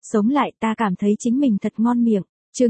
Sống lại ta cảm thấy chính mình thật ngon miệng. Chương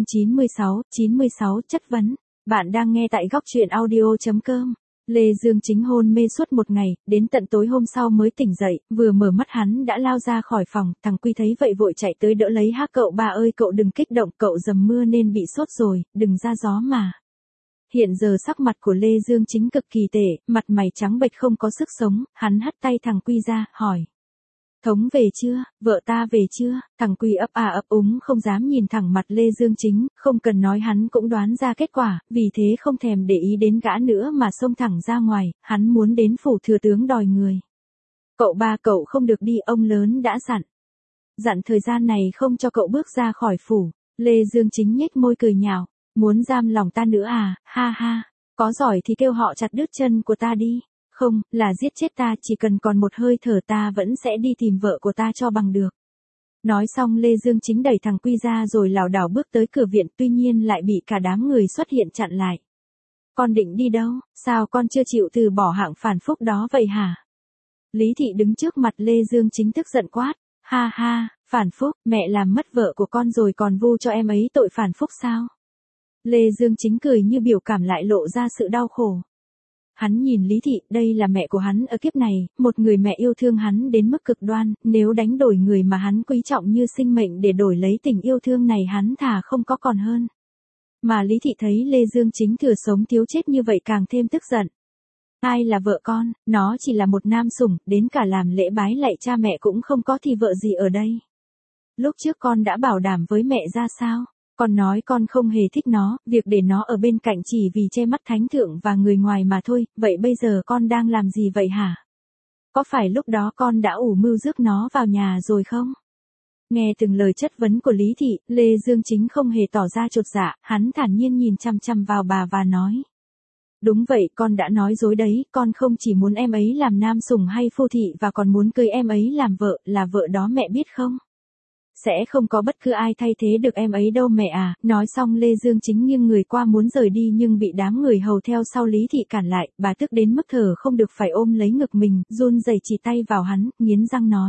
96 chất vấn. Bạn đang nghe tại góc truyện audio.com. Lê Dương Chính hôn mê suốt một ngày, đến tận tối hôm sau mới tỉnh dậy, vừa mở mắt hắn đã lao ra khỏi phòng, thằng Quy thấy vậy vội chạy tới đỡ lấy. Cậu ba ơi, cậu đừng kích động, cậu dầm mưa nên bị sốt rồi, đừng ra gió mà. Hiện giờ sắc mặt của Lê Dương Chính cực kỳ tệ, mặt mày trắng bệch không có sức sống, hắn hất tay thằng Quy ra, hỏi. Thống về chưa, vợ ta về chưa? Thằng Quy ấp ấp úng không dám nhìn thẳng mặt Lê Dương Chính, không cần nói hắn cũng đoán ra kết quả, vì thế không thèm để ý đến gã nữa mà xông thẳng ra ngoài, hắn muốn đến phủ thừa tướng đòi người. Cậu ba, cậu không được đi, ông lớn đã dặn. Dặn thời gian này không cho cậu bước ra khỏi phủ. Lê Dương Chính nhếch môi cười nhạo, muốn giam lòng ta nữa à, ha ha, có giỏi thì kêu họ chặt đứt chân của ta đi. Không, là giết chết ta, chỉ cần còn một hơi thở ta vẫn sẽ đi tìm vợ của ta cho bằng được. Nói xong Lê Dương Chính đẩy thằng Quy ra rồi lảo đảo bước tới cửa viện, tuy nhiên lại bị cả đám người xuất hiện chặn lại. Con định đi đâu, sao con chưa chịu từ bỏ hạng phản phúc đó vậy hả? Lý Thị đứng trước mặt Lê Dương Chính tức giận quát, ha ha, phản phúc, mẹ làm mất vợ của con rồi còn vu cho em ấy tội phản phúc sao? Lê Dương Chính cười như biểu cảm lại lộ ra sự đau khổ. Hắn nhìn Lý Thị, đây là mẹ của hắn ở kiếp này, một người mẹ yêu thương hắn đến mức cực đoan, nếu đánh đổi người mà hắn quý trọng như sinh mệnh để đổi lấy tình yêu thương này hắn thà không có còn hơn. Mà Lý Thị thấy Lê Dương Chính thừa sống thiếu chết như vậy càng thêm tức giận. Ai là vợ con, nó chỉ là một nam sủng, đến cả làm lễ bái lạy cha mẹ cũng không có thì vợ gì ở đây. Lúc trước con đã bảo đảm với mẹ ra sao? Con nói con không hề thích nó, việc để nó ở bên cạnh chỉ vì che mắt thánh thượng và người ngoài mà thôi, vậy bây giờ con đang làm gì vậy hả? Có phải lúc đó con đã ủ mưu rước nó vào nhà rồi không? Nghe từng lời chất vấn của Lý Thị, Lê Dương Chính không hề tỏ ra chột dạ, hắn thản nhiên nhìn chăm chăm vào bà và nói. Đúng vậy, con đã nói dối đấy, con không chỉ muốn em ấy làm nam sủng hay phu thị và còn muốn cưới em ấy làm vợ, là vợ đó mẹ biết không? Sẽ không có bất cứ ai thay thế được em ấy đâu mẹ à. Nói xong Lê Dương Chính nghiêng người qua muốn rời đi nhưng bị đám người hầu theo sau Lý Thị cản lại, bà tức đến mức thở không được phải ôm lấy ngực mình, run rẩy chỉ tay vào hắn, nghiến răng nói.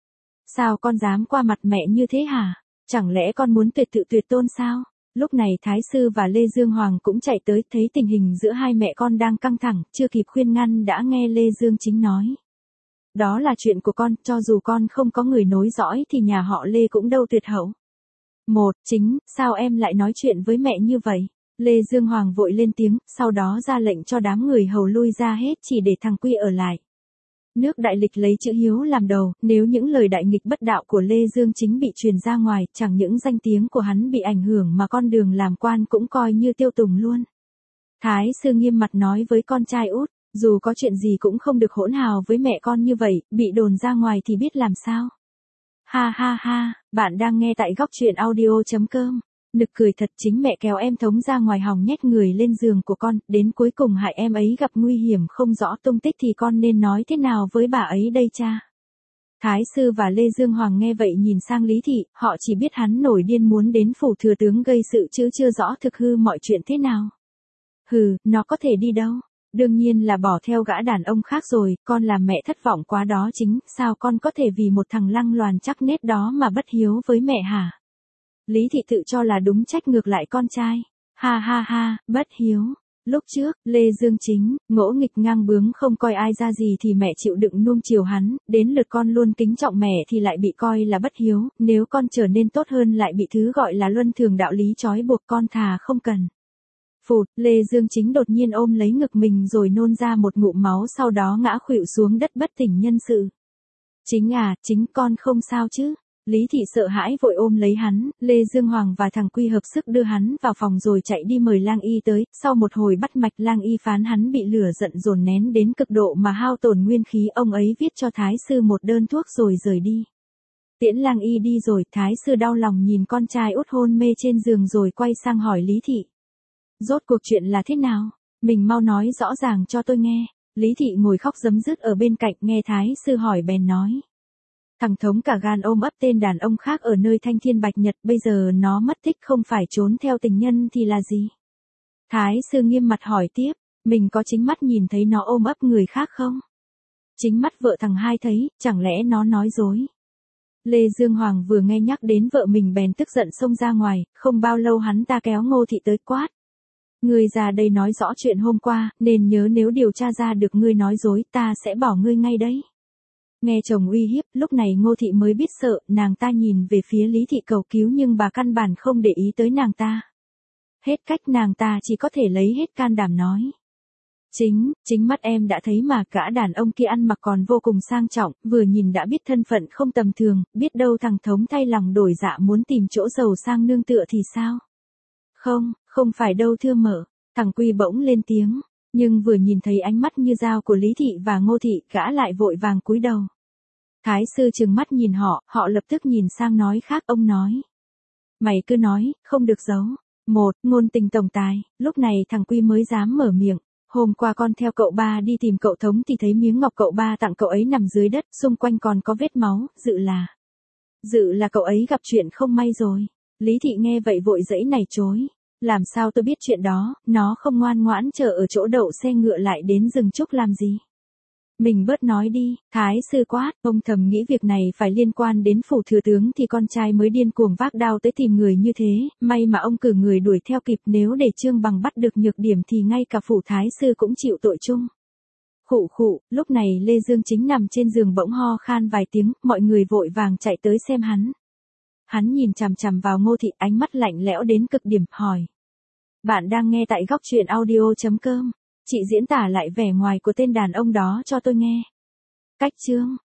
Sao con dám qua mặt mẹ như thế hả? Chẳng lẽ con muốn tuyệt tôn sao? Lúc này Thái Sư và Lê Dương Hoàng cũng chạy tới, thấy tình hình giữa hai mẹ con đang căng thẳng, chưa kịp khuyên ngăn đã nghe Lê Dương Chính nói. Đó là chuyện của con, cho dù con không có người nối dõi thì nhà họ Lê cũng đâu tuyệt hậu. Chính, sao em lại nói chuyện với mẹ như vậy? Lê Dương Hoàng vội lên tiếng, sau đó ra lệnh cho đám người hầu lui ra hết chỉ để thằng Quy ở lại. Nước Đại Lịch lấy chữ hiếu làm đầu, nếu những lời đại nghịch bất đạo của Lê Dương Chính bị truyền ra ngoài, chẳng những danh tiếng của hắn bị ảnh hưởng mà con đường làm quan cũng coi như tiêu tùng luôn. Thái Sư nghiêm mặt nói với con trai út. Dù có chuyện gì cũng không được hỗn hào với mẹ con như vậy, bị đồn ra ngoài thì biết làm sao. Ha ha ha, bạn đang nghe tại góc truyện audio.com. Nực cười thật, chính mẹ kéo em Thống ra ngoài hòng nhét người lên giường của con, đến cuối cùng hại em ấy gặp nguy hiểm không rõ tung tích thì con nên nói thế nào với bà ấy đây cha? Thái Sư và Lê Dương Hoàng nghe vậy nhìn sang Lý Thị, họ chỉ biết hắn nổi điên muốn đến phủ thừa tướng gây sự chứ chưa rõ thực hư mọi chuyện thế nào. Hừ, nó có thể đi đâu? Đương nhiên là bỏ theo gã đàn ông khác rồi, con làm mẹ thất vọng quá đó chính, sao con có thể vì một thằng lăng loàn chắc nết đó mà bất hiếu với mẹ hả? Lý Thị tự cho là đúng trách ngược lại con trai. Ha ha ha, bất hiếu. Lúc trước, Lê Dương Chính, ngỗ nghịch ngang bướng không coi ai ra gì thì mẹ chịu đựng nuông chiều hắn, đến lượt con luôn kính trọng mẹ thì lại bị coi là bất hiếu, nếu con trở nên tốt hơn lại bị thứ gọi là luân thường đạo lý trói buộc con thà không cần. Phụt, Lê Dương Chính đột nhiên ôm lấy ngực mình rồi nôn ra một ngụm máu sau đó ngã khuỵu xuống đất bất tỉnh nhân sự. Chính à, chính con không sao chứ? Lý Thị sợ hãi vội ôm lấy hắn, Lê Dương Hoàng và thằng Quy hợp sức đưa hắn vào phòng rồi chạy đi mời lang y tới, sau một hồi bắt mạch lang y phán hắn bị lửa giận dồn nén đến cực độ mà hao tổn nguyên khí, ông ấy viết cho Thái Sư một đơn thuốc rồi rời đi. Tiễn lang y đi rồi, Thái Sư đau lòng nhìn con trai út hôn mê trên giường rồi quay sang hỏi Lý Thị. Rốt cuộc chuyện là thế nào? Mình mau nói rõ ràng cho tôi nghe. Lý Thị ngồi khóc rấm rứt ở bên cạnh nghe Thái Sư hỏi bèn nói. Thằng Thống cả gan ôm ấp tên đàn ông khác ở nơi Thanh Thiên Bạch Nhật, bây giờ nó mất tích không phải trốn theo tình nhân thì là gì? Thái Sư nghiêm mặt hỏi tiếp, mình có chính mắt nhìn thấy nó ôm ấp người khác không? Chính mắt vợ thằng hai thấy, chẳng lẽ nó nói dối? Lê Dương Hoàng vừa nghe nhắc đến vợ mình bèn tức giận xông ra ngoài, không bao lâu hắn ta kéo Ngô Thị tới quát. Ngươi ra đây nói rõ chuyện hôm qua, nên nhớ nếu điều tra ra được ngươi nói dối ta sẽ bỏ ngươi ngay đấy. Nghe chồng uy hiếp, lúc này Ngô Thị mới biết sợ, nàng ta nhìn về phía Lý Thị cầu cứu nhưng bà căn bản không để ý tới nàng ta. Hết cách nàng ta chỉ có thể lấy hết can đảm nói. Chính mắt em đã thấy mà cả đàn ông kia ăn mặc còn vô cùng sang trọng, vừa nhìn đã biết thân phận không tầm thường, biết đâu thằng Thống thay lòng đổi dạ muốn tìm chỗ giàu sang nương tựa thì sao? Không phải đâu thưa mợ, thằng Quy bỗng lên tiếng, nhưng vừa nhìn thấy ánh mắt như dao của Lý Thị và Ngô Thị, gã lại vội vàng cúi đầu. Thái sư trừng mắt nhìn họ lập tức nhìn sang nói khác, ông nói. Mày cứ nói, không được giấu. Ngôn tình tổng tài, lúc này thằng Quy mới dám mở miệng. Hôm qua con theo cậu ba đi tìm cậu Thống thì thấy miếng ngọc cậu ba tặng cậu ấy nằm dưới đất, xung quanh còn có vết máu, dự là cậu ấy gặp chuyện không may rồi. Lý Thị nghe vậy vội giãy nảy chối. Làm sao tôi biết chuyện đó, nó không ngoan ngoãn chờ ở chỗ đậu xe ngựa lại đến rừng trúc làm gì. Mình bớt nói đi, thái sư quát, ông thầm nghĩ việc này phải liên quan đến phủ thừa tướng thì con trai mới điên cuồng vác đao tới tìm người như thế, may mà ông cử người đuổi theo kịp, nếu để Trương Bằng bắt được nhược điểm thì ngay cả phủ thái sư cũng chịu tội chung. Khụ, lúc này Lê Dương Chính nằm trên giường bỗng ho khan vài tiếng, mọi người vội vàng chạy tới xem hắn. Hắn nhìn chằm chằm vào Ngô Thị, ánh mắt lạnh lẽo đến cực điểm, hỏi. Bạn đang nghe tại góc truyện audio.com. Chị diễn tả lại vẻ ngoài của tên đàn ông đó cho tôi nghe. Cách chương